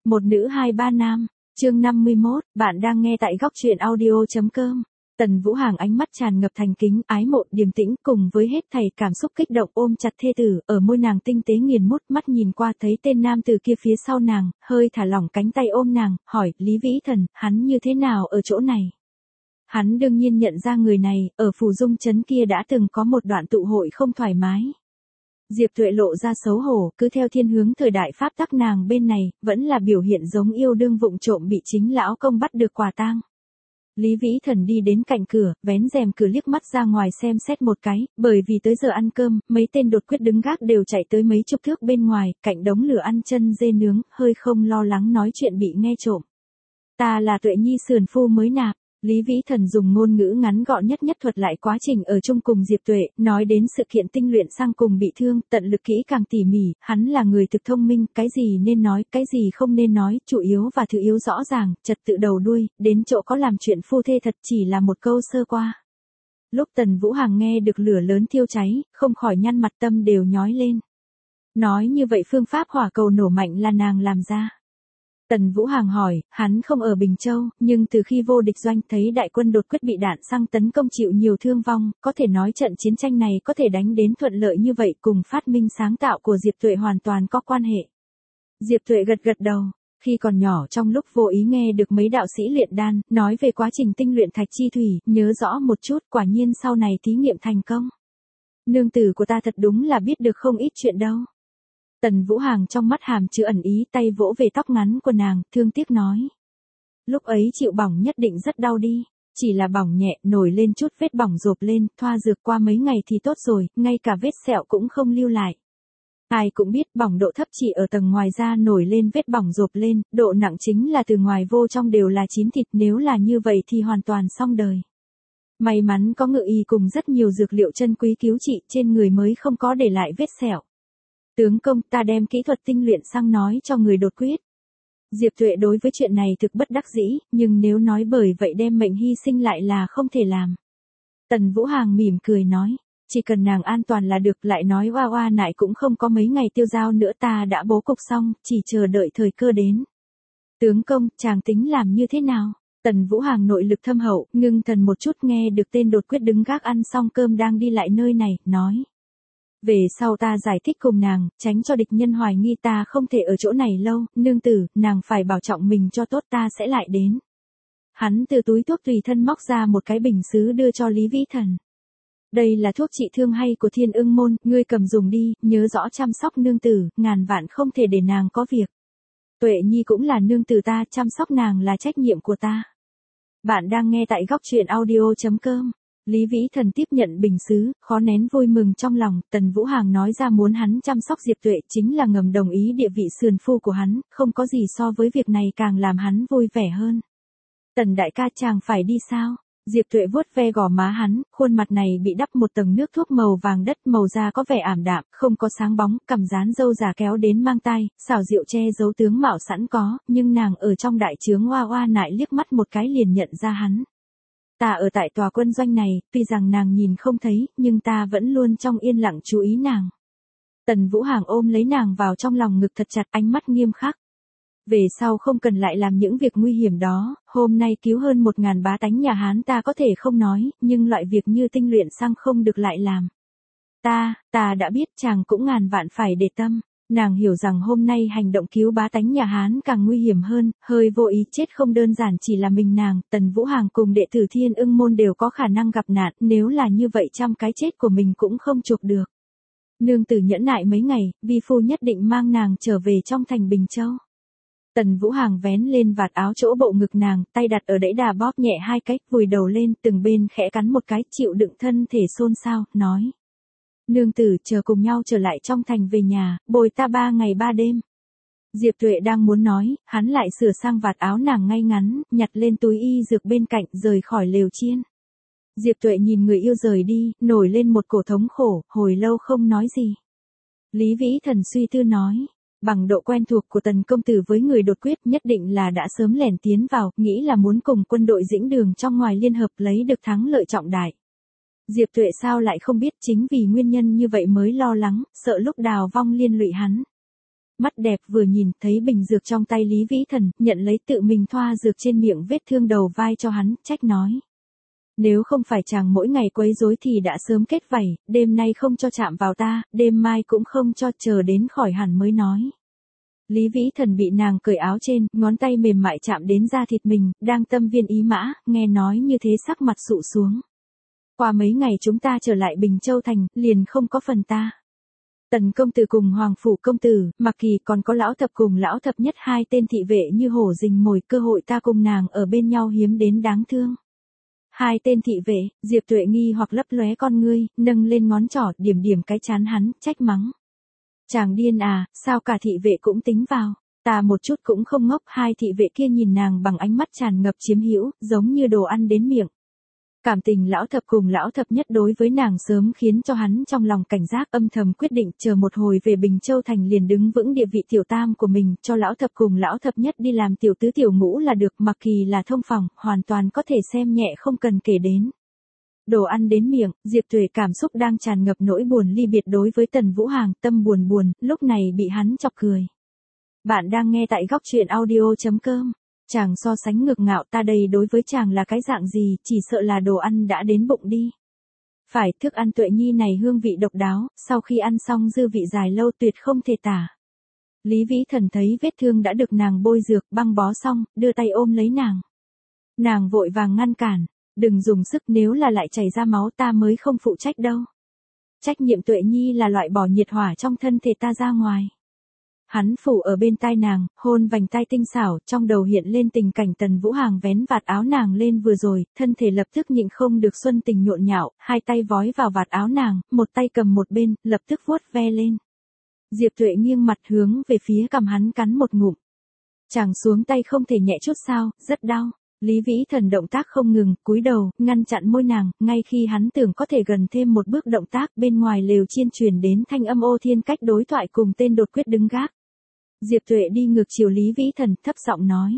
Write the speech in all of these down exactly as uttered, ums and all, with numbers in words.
Một nữ hai ba nam, chương năm mươi mốt, bạn đang nghe tại góc truyện audio.com. Tần Vũ Hàng ánh mắt tràn ngập thành kính, ái mộ, điềm tĩnh cùng với hết thảy cảm xúc kích động ôm chặt thê tử, ở môi nàng tinh tế nghiền mút, mắt nhìn qua thấy tên nam từ kia phía sau nàng, hơi thả lỏng cánh tay ôm nàng, hỏi, Lý Vĩ Thần, hắn như thế nào ở chỗ này? Hắn đương nhiên nhận ra người này, ở Phù Dung trấn kia đã từng có một đoạn tụ hội không thoải mái. Diệp Tuệ lộ ra xấu hổ, cứ theo thiên hướng thời đại pháp tắc nàng bên này, vẫn là biểu hiện giống yêu đương vụng trộm bị chính lão công bắt được quả tang. Lý Vĩ Thần đi đến cạnh cửa, vén rèm cửa liếc mắt ra ngoài xem xét một cái, bởi vì tới giờ ăn cơm, mấy tên đột quyết đứng gác đều chạy tới mấy chục thước bên ngoài, cạnh đống lửa ăn chân dê nướng, hơi không lo lắng nói chuyện bị nghe trộm. Ta là Tuệ Nhi sườn phu mới nạp. Lý Vĩ Thần dùng ngôn ngữ ngắn gọn nhất nhất thuật lại quá trình ở chung cùng Diệp Tuệ, nói đến sự kiện tinh luyện sang cùng bị thương, tận lực kỹ càng tỉ mỉ, hắn là người thực thông minh, cái gì nên nói, cái gì không nên nói, chủ yếu và thứ yếu rõ ràng, trật tự đầu đuôi, đến chỗ có làm chuyện phu thê thật chỉ là một câu sơ qua. Lúc Tần Vũ Hàng nghe được lửa lớn thiêu cháy, không khỏi nhăn mặt tâm đều nhói lên. Nói như vậy phương pháp hỏa cầu nổ mạnh là nàng làm ra. Tần Vũ Hàng hỏi, hắn không ở Bình Châu, nhưng từ khi vô địch doanh thấy đại quân đột quyết bị đạn xăng tấn công chịu nhiều thương vong, có thể nói trận chiến tranh này có thể đánh đến thuận lợi như vậy cùng phát minh sáng tạo của Diệp Tuệ hoàn toàn có quan hệ. Diệp Tuệ gật gật đầu, khi còn nhỏ trong lúc vô ý nghe được mấy đạo sĩ luyện đan, nói về quá trình tinh luyện thạch chi thủy, nhớ rõ một chút, quả nhiên sau này thí nghiệm thành công. Nương tử của ta thật đúng là biết được không ít chuyện đâu. Tần Vũ Hàng trong mắt hàm chứa ẩn ý, tay vỗ về tóc ngắn của nàng, thương tiếc nói. Lúc ấy chịu bỏng nhất định rất đau đi, chỉ là bỏng nhẹ, nổi lên chút vết bỏng rộp lên, thoa dược qua mấy ngày thì tốt rồi, ngay cả vết sẹo cũng không lưu lại. Ai cũng biết bỏng độ thấp chỉ ở tầng ngoài da nổi lên vết bỏng rộp lên, độ nặng chính là từ ngoài vô trong đều là chín thịt, nếu là như vậy thì hoàn toàn xong đời. May mắn có ngự y cùng rất nhiều dược liệu chân quý cứu trị trên người mới không có để lại vết sẹo. Tướng công, ta đem kỹ thuật tinh luyện sang nói cho người đột quyết. Diệp Tuệ đối với chuyện này thực bất đắc dĩ, nhưng nếu nói bởi vậy đem mệnh hy sinh lại là không thể làm. Tần Vũ Hàng mỉm cười nói, chỉ cần nàng an toàn là được, lại nói oa oa nại cũng không có mấy ngày tiêu dao nữa, ta đã bố cục xong, chỉ chờ đợi thời cơ đến. Tướng công, chàng tính làm như thế nào? Tần Vũ Hàng nội lực thâm hậu, ngưng thần một chút nghe được tên đột quyết đứng gác ăn xong cơm đang đi lại nơi này, nói. Về sau ta giải thích cùng nàng, tránh cho địch nhân hoài nghi ta không thể ở chỗ này lâu, nương tử, nàng phải bảo trọng mình cho tốt, ta sẽ lại đến. Hắn từ túi thuốc tùy thân móc ra một cái bình sứ đưa cho Lý Vĩ Thần. Đây là thuốc trị thương hay của Thiên Ưng môn, ngươi cầm dùng đi, nhớ rõ chăm sóc nương tử, ngàn vạn không thể để nàng có việc. Tuệ Nhi cũng là nương tử ta, chăm sóc nàng là trách nhiệm của ta. Bạn đang nghe tại góc truyện audio.com. Lý Vĩ Thần tiếp nhận bình sứ, khó nén vui mừng trong lòng, Tần Vũ Hàng nói ra muốn hắn chăm sóc Diệp Tuệ chính là ngầm đồng ý địa vị sườn phu của hắn, không có gì so với việc này càng làm hắn vui vẻ hơn. Tần đại ca, chàng phải đi sao? Diệp Tuệ vuốt ve gò má hắn, khuôn mặt này bị đắp một tầng nước thuốc màu vàng đất, màu da có vẻ ảm đạm, không có sáng bóng, cằm dán râu già kéo đến mang tai, xảo diệu che giấu tướng mạo sẵn có, nhưng nàng ở trong đại trướng oa oa nại liếc mắt một cái liền nhận ra hắn. Ta ở tại tòa quân doanh này, tuy rằng nàng nhìn không thấy, nhưng ta vẫn luôn trong yên lặng chú ý nàng. Tần Vũ Hàng ôm lấy nàng vào trong lòng ngực thật chặt, ánh mắt nghiêm khắc. Về sau không cần lại làm những việc nguy hiểm đó, hôm nay cứu hơn một ngàn bá tánh nhà Hán ta có thể không nói, nhưng loại việc như tinh luyện sang không được lại làm. Ta, ta đã biết, chàng cũng ngàn vạn phải để tâm. Nàng hiểu rằng hôm nay hành động cứu bá tánh nhà Hán càng nguy hiểm hơn, hơi vô ý chết không đơn giản chỉ là mình nàng, Tần Vũ Hàng cùng đệ tử Thiên Ưng môn đều có khả năng gặp nạn, nếu là như vậy trăm cái chết của mình cũng không chuộc được. Nương tử nhẫn nại mấy ngày, vi phu nhất định mang nàng trở về trong thành Bình Châu. Tần Vũ Hàng vén lên vạt áo chỗ bộ ngực nàng, tay đặt ở đẫy đà bóp nhẹ hai cách, vùi đầu lên, từng bên khẽ cắn một cái, chịu đựng thân thể xôn xao, nói. Nương tử, chờ cùng nhau trở lại trong thành về nhà, bồi ta ba ngày ba đêm. Diệp Tuệ đang muốn nói, hắn lại sửa sang vạt áo nàng ngay ngắn, nhặt lên túi y dược bên cạnh, rời khỏi lều chiên. Diệp Tuệ nhìn người yêu rời đi, nổi lên một cổ thống khổ, hồi lâu không nói gì. Lý Vĩ Thần suy tư nói, bằng độ quen thuộc của Tần công tử với người đột quyết nhất định là đã sớm lẻn tiến vào, nghĩ là muốn cùng quân đội Dĩnh Đường trong ngoài liên hợp lấy được thắng lợi trọng đại. Diệp Tuệ sao lại không biết, chính vì nguyên nhân như vậy mới lo lắng, sợ lúc đào vong liên lụy hắn. Mắt đẹp vừa nhìn, thấy bình dược trong tay Lý Vĩ Thần, nhận lấy tự mình thoa dược trên miệng vết thương đầu vai cho hắn, trách nói. Nếu không phải chàng mỗi ngày quấy rối thì đã sớm kết vảy, đêm nay không cho chạm vào ta, đêm mai cũng không cho, chờ đến khỏi hẳn mới nói. Lý Vĩ Thần bị nàng cởi áo trên, ngón tay mềm mại chạm đến da thịt mình, đang tâm viên ý mã, nghe nói như thế sắc mặt sụ xuống. Qua mấy ngày chúng ta trở lại Bình Châu Thành, liền không có phần ta. Tần công tử cùng Hoàng phủ công tử, Mặc Kỳ còn có lão thập cùng lão thập nhất hai tên thị vệ như hổ rình mồi, cơ hội ta cùng nàng ở bên nhau hiếm đến đáng thương. Hai tên thị vệ, Diệp Tuệ nghi hoặc lấp lóe con ngươi, nâng lên ngón trỏ, điểm điểm cái chán hắn, trách mắng. Chàng điên à, sao cả thị vệ cũng tính vào, ta một chút cũng không ngốc. Hai thị vệ kia nhìn nàng bằng ánh mắt tràn ngập chiếm hữu, giống như đồ ăn đến miệng. Cảm tình lão thập cùng lão thập nhất đối với nàng sớm khiến cho hắn trong lòng cảnh giác, âm thầm quyết định chờ một hồi về Bình Châu Thành liền đứng vững địa vị tiểu tam của mình, cho lão thập cùng lão thập nhất đi làm tiểu tứ tiểu ngũ là được. Mặc Kỳ là thông phòng, hoàn toàn có thể xem nhẹ không cần kể đến. Đồ ăn đến miệng, Diệp Tuệ cảm xúc đang tràn ngập nỗi buồn ly biệt đối với Tần Vũ Hàng, tâm buồn buồn, lúc này bị hắn chọc cười. Bạn đang nghe tại góc truyện audio chấm com. Chàng so sánh ngược ngạo, ta đây đối với chàng là cái dạng gì, chỉ sợ là đồ ăn đã đến bụng đi. Phải, thức ăn Tuệ Nhi này hương vị độc đáo, sau khi ăn xong dư vị dài lâu tuyệt không thể tả. Lý Vĩ Thần thấy vết thương đã được nàng bôi dược, băng bó xong, đưa tay ôm lấy nàng. Nàng vội vàng ngăn cản, đừng dùng sức, nếu là lại chảy ra máu ta mới không phụ trách đâu. Trách nhiệm Tuệ Nhi là loại bỏ nhiệt hỏa trong thân thể ta ra ngoài. Hắn phủ ở bên tai nàng, hôn vành tai tinh xảo, trong đầu hiện lên tình cảnh Tần Vũ Hàng vén vạt áo nàng lên vừa rồi, thân thể lập tức nhịn không được xuân tình nhộn nhạo, hai tay vói vào vạt áo nàng, một tay cầm một bên, lập tức vuốt ve lên. Diệp Tuệ nghiêng mặt hướng về phía cằm hắn cắn một ngụm. Chàng xuống tay không thể nhẹ chút sao, rất đau. Lý Vĩ Thần động tác không ngừng, cúi đầu, ngăn chặn môi nàng, ngay khi hắn tưởng có thể gần thêm một bước động tác, bên ngoài lều chiên truyền đến thanh âm Ô Thiên Cách đối thoại cùng tên đột quyết đứng gác. Diệp Tuệ đi ngược chiều Lý Vĩ Thần, thấp giọng nói.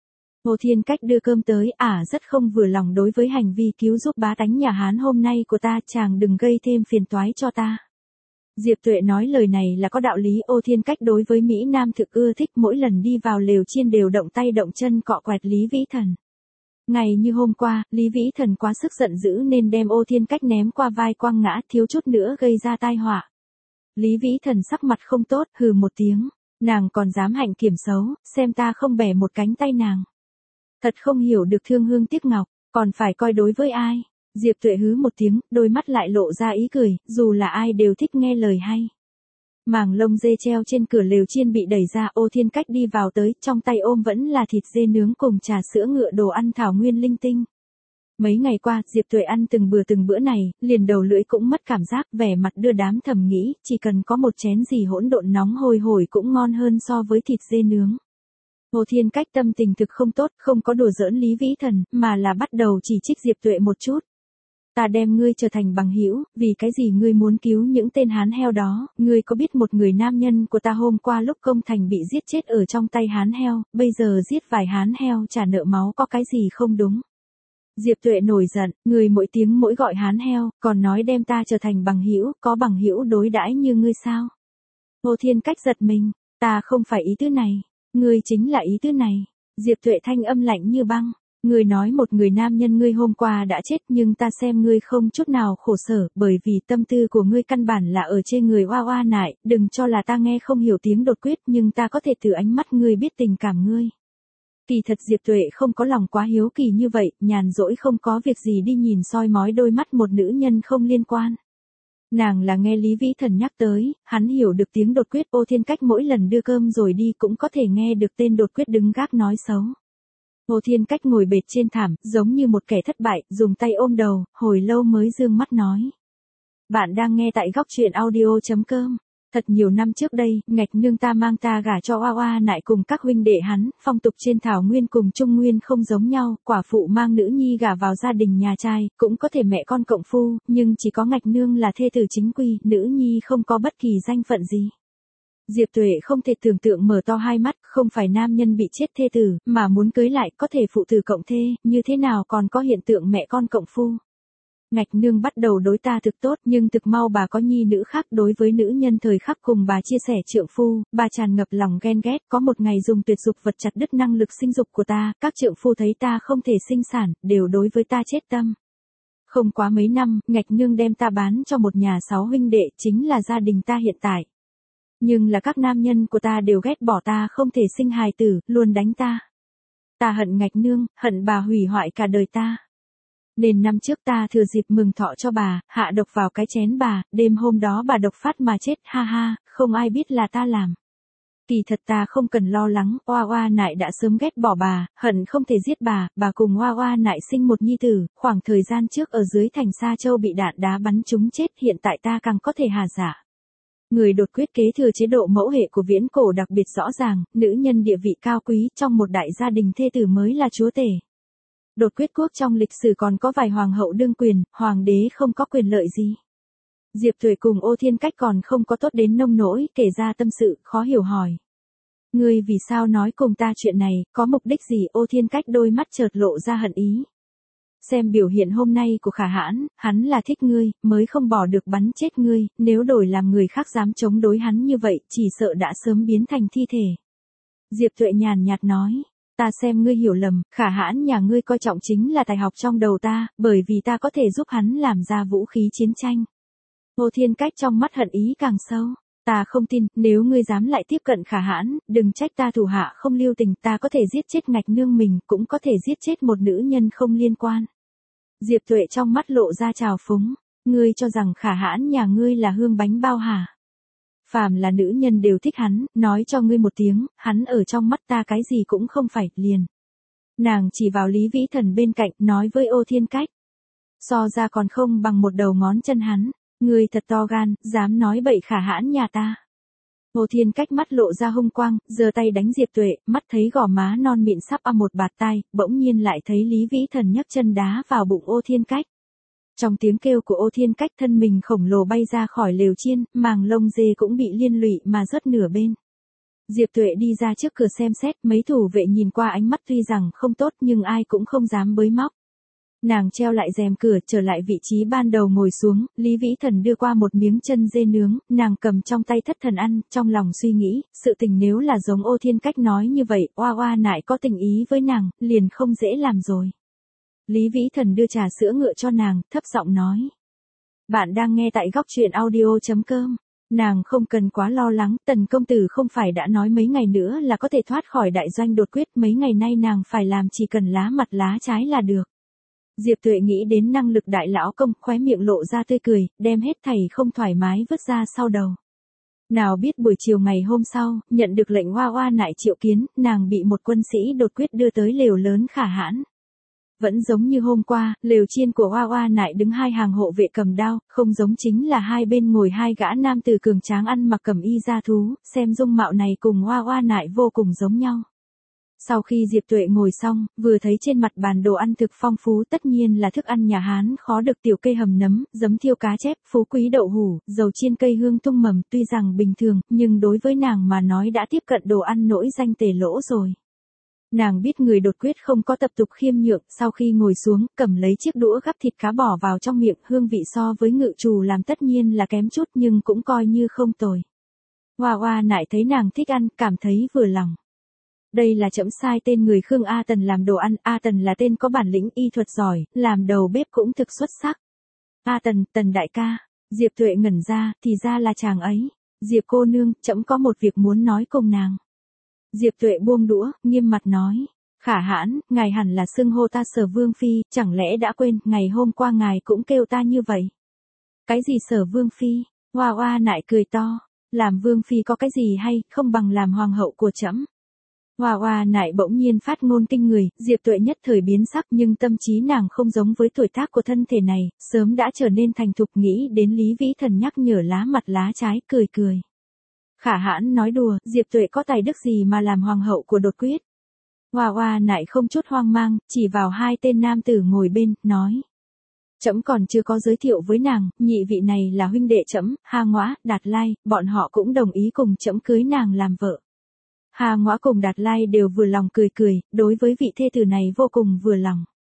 Ô Thiên Cách đưa cơm tới, ả à, rất không vừa lòng đối với hành vi cứu giúp bá tánh nhà Hán hôm nay của ta, chàng đừng gây thêm phiền toái cho ta. Diệp Tuệ nói lời này là có đạo lý. Ô Thiên Cách đối với Mỹ Nam thực ưa thích, mỗi lần đi vào lều chiên đều động tay động chân cọ quẹt Lý Vĩ Thần. Ngày như hôm qua, Lý Vĩ Thần quá sức giận dữ nên đem Ô Thiên Cách ném qua vai quăng ngã, thiếu chút nữa gây ra tai họa. Lý Vĩ Thần sắc mặt không tốt, hừ một tiếng. Nàng còn dám hạnh kiểm xấu, xem ta không bẻ một cánh tay nàng. Thật không hiểu được thương hương tiếc ngọc, còn phải coi đối với ai. Diệp Tuệ hứ một tiếng, đôi mắt lại lộ ra ý cười, dù là ai đều thích nghe lời hay. Màng lông dê treo trên cửa lều chiên bị đẩy ra, Ô Thiên Cách đi vào tới, trong tay ôm vẫn là thịt dê nướng cùng trà sữa ngựa, đồ ăn thảo nguyên linh tinh. Mấy ngày qua, Diệp Tuệ ăn từng bữa từng bữa này, liền đầu lưỡi cũng mất cảm giác, vẻ mặt đưa đám thầm nghĩ, chỉ cần có một chén gì hỗn độn nóng hôi hổi cũng ngon hơn so với thịt dê nướng. Ô Thiên Cách tâm tình thực không tốt, không có đùa giỡn Lý Vĩ Thần, mà là bắt đầu chỉ trích Diệp Tuệ một chút. Ta đem ngươi trở thành bằng hữu, vì cái gì ngươi muốn cứu những tên hán heo đó, ngươi có biết một người nam nhân của ta hôm qua lúc công thành bị giết chết ở trong tay hán heo, bây giờ giết vài hán heo trả nợ máu, có cái gì không đúng? Diệp Tuệ nổi giận, người mỗi tiếng mỗi gọi hán heo, còn nói đem ta trở thành bằng hữu, có bằng hữu đối đãi như ngươi sao? Ô Thiên Cách giật mình, ta không phải ý tứ này, ngươi chính là ý tứ này. Diệp Tuệ thanh âm lạnh như băng, ngươi nói một người nam nhân ngươi hôm qua đã chết, nhưng ta xem ngươi không chút nào khổ sở, bởi vì tâm tư của ngươi căn bản là ở trên người oa oa nại, đừng cho là ta nghe không hiểu tiếng đột quyết, nhưng ta có thể từ ánh mắt ngươi biết tình cảm ngươi. Kỳ thật Diệp Tuệ không có lòng quá hiếu kỳ như vậy, nhàn rỗi không có việc gì đi nhìn soi mói đôi mắt một nữ nhân không liên quan. Nàng là nghe Lý Vĩ Thần nhắc tới, hắn hiểu được tiếng đột quyết. Ô Thiên Cách mỗi lần đưa cơm rồi đi cũng có thể nghe được tên đột quyết đứng gác nói xấu. Ô Thiên Cách ngồi bệt trên thảm, giống như một kẻ thất bại, dùng tay ôm đầu, hồi lâu mới dương mắt nói. Bạn đang nghe tại góc truyện audio chấm com. Thật nhiều năm trước đây, Ngạch nương ta mang ta gả cho Oa Oa nại cùng các huynh đệ hắn, phong tục trên Thảo Nguyên cùng Trung Nguyên không giống nhau, quả phụ mang nữ nhi gả vào gia đình nhà trai, cũng có thể mẹ con cộng phu, nhưng chỉ có Ngạch nương là thê tử chính quy, nữ nhi không có bất kỳ danh phận gì. Diệp Tuệ không thể tưởng tượng, mở to hai mắt, không phải nam nhân bị chết thê tử, mà muốn cưới lại, có thể phụ tử cộng thê, như thế nào còn có hiện tượng mẹ con cộng phu. Ngạch nương bắt đầu đối ta thực tốt nhưng thực mau bà có nhi nữ khác đối với nữ nhân thời khắc cùng bà chia sẻ trượng phu, bà tràn ngập lòng ghen ghét có một ngày dùng tuyệt dục vật chặt đứt năng lực sinh dục của ta, các trượng phu thấy ta không thể sinh sản, đều đối với ta chết tâm. Không quá mấy năm, ngạch nương đem ta bán cho một nhà sáu huynh đệ chính là gia đình ta hiện tại. Nhưng là các nam nhân của ta đều ghét bỏ ta không thể sinh hài tử, luôn đánh ta. Ta hận ngạch nương, hận bà hủy hoại cả đời ta. Nên năm trước ta thừa dịp mừng thọ cho bà, hạ độc vào cái chén bà, đêm hôm đó bà độc phát mà chết, ha ha, không ai biết là ta làm. Kỳ thật ta không cần lo lắng, oa oa nại đã sớm ghét bỏ bà, hận không thể giết bà, bà cùng oa oa nại sinh một nhi tử, khoảng thời gian trước ở dưới thành Sa Châu bị đạn đá bắn trúng chết, hiện tại ta càng có thể hà giả. Người đột quyết kế thừa chế độ mẫu hệ của viễn cổ đặc biệt rõ ràng, nữ nhân địa vị cao quý trong một đại gia đình thê tử mới là chúa tể. Đột quyết quốc trong lịch sử còn có vài hoàng hậu đương quyền, hoàng đế không có quyền lợi gì. Diệp Tuệ cùng Ô Thiên Cách còn không có tốt đến nông nỗi, kể ra tâm sự, khó hiểu hỏi. Ngươi vì sao nói cùng ta chuyện này, có mục đích gì? Ô Thiên Cách đôi mắt chợt lộ ra hận ý. Xem biểu hiện hôm nay của Khả Hãn, hắn là thích ngươi, mới không bỏ được bắn chết ngươi, nếu đổi làm người khác dám chống đối hắn như vậy, chỉ sợ đã sớm biến thành thi thể. Diệp Tuệ nhàn nhạt nói. Ta xem ngươi hiểu lầm, Khả Hãn nhà ngươi coi trọng chính là tài học trong đầu ta, bởi vì ta có thể giúp hắn làm ra vũ khí chiến tranh. Ô Thiên Cách trong mắt hận ý càng sâu. Ta không tin, nếu ngươi dám lại tiếp cận Khả Hãn, đừng trách ta thủ hạ không lưu tình, ta có thể giết chết ngạch nương mình, cũng có thể giết chết một nữ nhân không liên quan. Diệp Tuệ trong mắt lộ ra trào phúng, ngươi cho rằng Khả Hãn nhà ngươi là hương bánh bao hả? Phàm là nữ nhân đều thích hắn, nói cho ngươi một tiếng, hắn ở trong mắt ta cái gì cũng không phải, liền. Nàng chỉ vào Lý Vĩ Thần bên cạnh, nói với Ô Thiên Cách. So ra còn không bằng một đầu ngón chân hắn, ngươi thật to gan, dám nói bậy Khả Hãn nhà ta. Ô Thiên Cách mắt lộ ra hung quang, giơ tay đánh Diệp Tuệ, mắt thấy gò má non mịn sắp âm một bạt tai, bỗng nhiên lại thấy Lý Vĩ Thần nhấc chân đá vào bụng Ô Thiên Cách. Trong tiếng kêu của Ô Thiên Cách thân mình khổng lồ bay ra khỏi lều chiên, màng lông dê cũng bị liên lụy mà rớt nửa bên. Diệp Tuệ đi ra trước cửa xem xét, mấy thủ vệ nhìn qua ánh mắt tuy rằng không tốt nhưng ai cũng không dám bới móc. Nàng treo lại rèm cửa trở lại vị trí ban đầu ngồi xuống, Lý Vĩ Thần đưa qua một miếng chân dê nướng, nàng cầm trong tay thất thần ăn, trong lòng suy nghĩ, sự tình nếu là giống Ô Thiên Cách nói như vậy, oa oa nại có tình ý với nàng, liền không dễ làm rồi. Lý Vĩ Thần đưa trà sữa ngựa cho nàng, thấp giọng nói. Bạn đang nghe tại góc truyện audio chấm com. Nàng không cần quá lo lắng, Tần công tử không phải đã nói mấy ngày nữa là có thể thoát khỏi đại doanh đột quyết, mấy ngày nay nàng phải làm chỉ cần lá mặt lá trái là được. Diệp Tuệ nghĩ đến năng lực đại lão công, khóe miệng lộ ra tươi cười, đem hết thảy không thoải mái vứt ra sau đầu. Nào biết buổi chiều ngày hôm sau, nhận được lệnh oa oa nại triệu kiến, nàng bị một quân sĩ đột quyết đưa tới lều lớn Khả Hãn. Vẫn giống như hôm qua, lều chiên của oa oa nại đứng hai hàng hộ vệ cầm đao, không giống chính là hai bên ngồi hai gã nam tử cường tráng ăn mặc cẩm y da thú, xem dung mạo này cùng oa oa nại vô cùng giống nhau. Sau khi Diệp Tuệ ngồi xong, vừa thấy trên mặt bàn đồ ăn thực phong phú, tất nhiên là thức ăn nhà Hán khó được, tiểu cây hầm nấm, giấm thiêu cá chép, phú quý đậu hủ, dầu chiên cây hương tung mầm, tuy rằng bình thường, nhưng đối với nàng mà nói đã tiếp cận đồ ăn nổi danh tề lỗ rồi. Nàng biết người đột quyết không có tập tục khiêm nhượng, sau khi ngồi xuống, cầm lấy chiếc đũa gắp thịt cá bỏ vào trong miệng, hương vị so với ngự trù làm tất nhiên là kém chút nhưng cũng coi như không tồi. Hoa hoa nại thấy nàng thích ăn, cảm thấy vừa lòng. Đây là trẫm sai tên người Khương A Tần làm đồ ăn, A Tần là tên có bản lĩnh y thuật giỏi, làm đầu bếp cũng thực xuất sắc. A Tần, Tần đại ca, Diệp Tuệ ngẩn ra, thì ra là chàng ấy. Diệp cô nương, trẫm có một việc muốn nói cùng nàng. Diệp Tuệ buông đũa, nghiêm mặt nói. Khả Hãn, ngài hẳn là xưng hô ta Sở Vương Phi, chẳng lẽ đã quên, ngày hôm qua ngài cũng kêu ta như vậy. Cái gì Sở Vương Phi? Hoa hoa nại cười to. Làm Vương Phi có cái gì hay, không bằng làm hoàng hậu của trẫm. Hoa hoa nại bỗng nhiên phát ngôn kinh người, Diệp Tuệ nhất thời biến sắc nhưng tâm trí nàng không giống với tuổi tác của thân thể này, sớm đã trở nên thành thục, nghĩ đến Lý Vĩ Thần nhắc nhở lá mặt lá trái, cười cười. Khả Hãn nói đùa, Diệp Tuệ có tài đức gì mà làm hoàng hậu của đột quyết. Hoa hoa nại không chút hoang mang, chỉ vào hai tên nam tử ngồi bên, nói. Trẫm còn chưa có giới thiệu với nàng, nhị vị này là huynh đệ trẫm, Ha Ngoã, Đạt Lai, bọn họ cũng đồng ý cùng trẫm cưới nàng làm vợ. Hà Ngoã cùng Đạt Lai đều vừa lòng cười cười, đối với vị thê tử này vô cùng vừa lòng.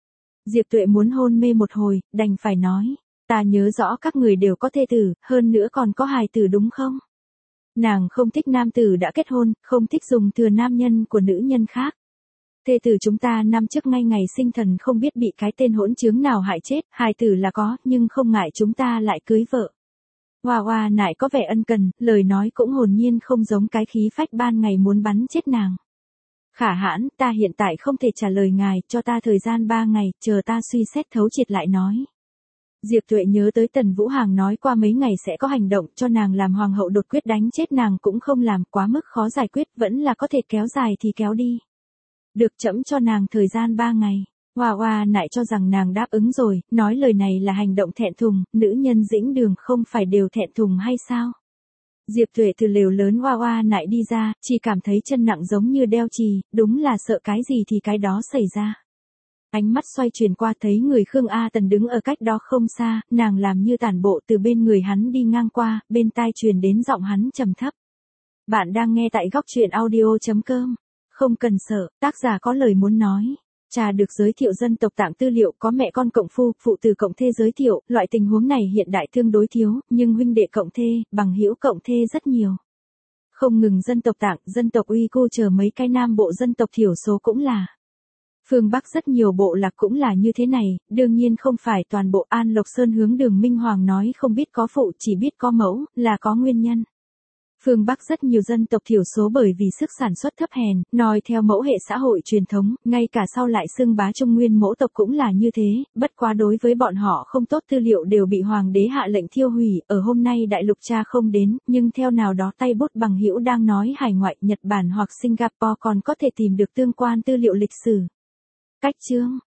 Diệp Tuệ muốn hôn mê một hồi, đành phải nói. Ta nhớ rõ các người đều có thê tử, hơn nữa còn có hài tử đúng không? Nàng không thích nam tử đã kết hôn, không thích dùng thừa nam nhân của nữ nhân khác. Thê tử chúng ta năm trước ngay ngày sinh thần không biết bị cái tên hỗn trướng nào hại chết, hài tử là có, nhưng không ngại chúng ta lại cưới vợ. Hoa hoa nại có vẻ ân cần, lời nói cũng hồn nhiên không giống cái khí phách ban ngày muốn bắn chết nàng. Khả hãn, ta hiện tại không thể trả lời ngài, cho ta thời gian ba ngày, chờ ta suy xét thấu triệt lại nói. Diệp Tuệ nhớ tới Tần Vũ Hàng nói qua mấy ngày sẽ có hành động cho nàng làm hoàng hậu đột quyết đánh chết nàng cũng không làm, quá mức khó giải quyết, vẫn là có thể kéo dài thì kéo đi. Được, trẫm cho nàng thời gian ba ngày. Hoa hoa nại cho rằng nàng đáp ứng rồi, nói lời này là hành động thẹn thùng, nữ nhân dĩnh đường không phải đều thẹn thùng hay sao? Diệp Tuệ từ lều lớn hoa hoa nại đi ra, chỉ cảm thấy chân nặng giống như đeo chì, đúng là sợ cái gì thì cái đó xảy ra. Ánh mắt xoay chuyển qua thấy người Khương A Tần đứng ở cách đó không xa, nàng làm như tản bộ từ bên người hắn đi ngang qua, bên tai truyền đến giọng hắn trầm thấp. Bạn đang nghe tại góc truyện audio chấm com. Không cần sợ, tác giả có lời muốn nói. Trà được giới thiệu dân tộc tạng tư liệu có mẹ con cộng phu, phụ từ cộng thê giới thiệu, loại tình huống này hiện đại tương đối thiếu, nhưng huynh đệ cộng thê, bằng hữu cộng thê rất nhiều. Không ngừng dân tộc tạng, dân tộc Uy Cô chờ mấy cái nam bộ dân tộc thiểu số cũng là. Phương Bắc rất nhiều bộ lạc cũng là như thế này, đương nhiên không phải toàn bộ. An Lộc Sơn hướng Đường Minh Hoàng nói không biết có phụ chỉ biết có mẫu, là có nguyên nhân. Phương Bắc rất nhiều dân tộc thiểu số bởi vì sức sản xuất thấp hèn, noi theo mẫu hệ xã hội truyền thống, ngay cả sau lại xưng bá Trung Nguyên mẫu tộc cũng là như thế, bất quá đối với bọn họ không tốt tư liệu đều bị hoàng đế hạ lệnh thiêu hủy, ở hôm nay đại lục tra không đến, nhưng theo nào đó tay bút bằng hữu đang nói hải ngoại Nhật Bản hoặc Singapore còn có thể tìm được tương quan tư liệu lịch sử. Cách chương,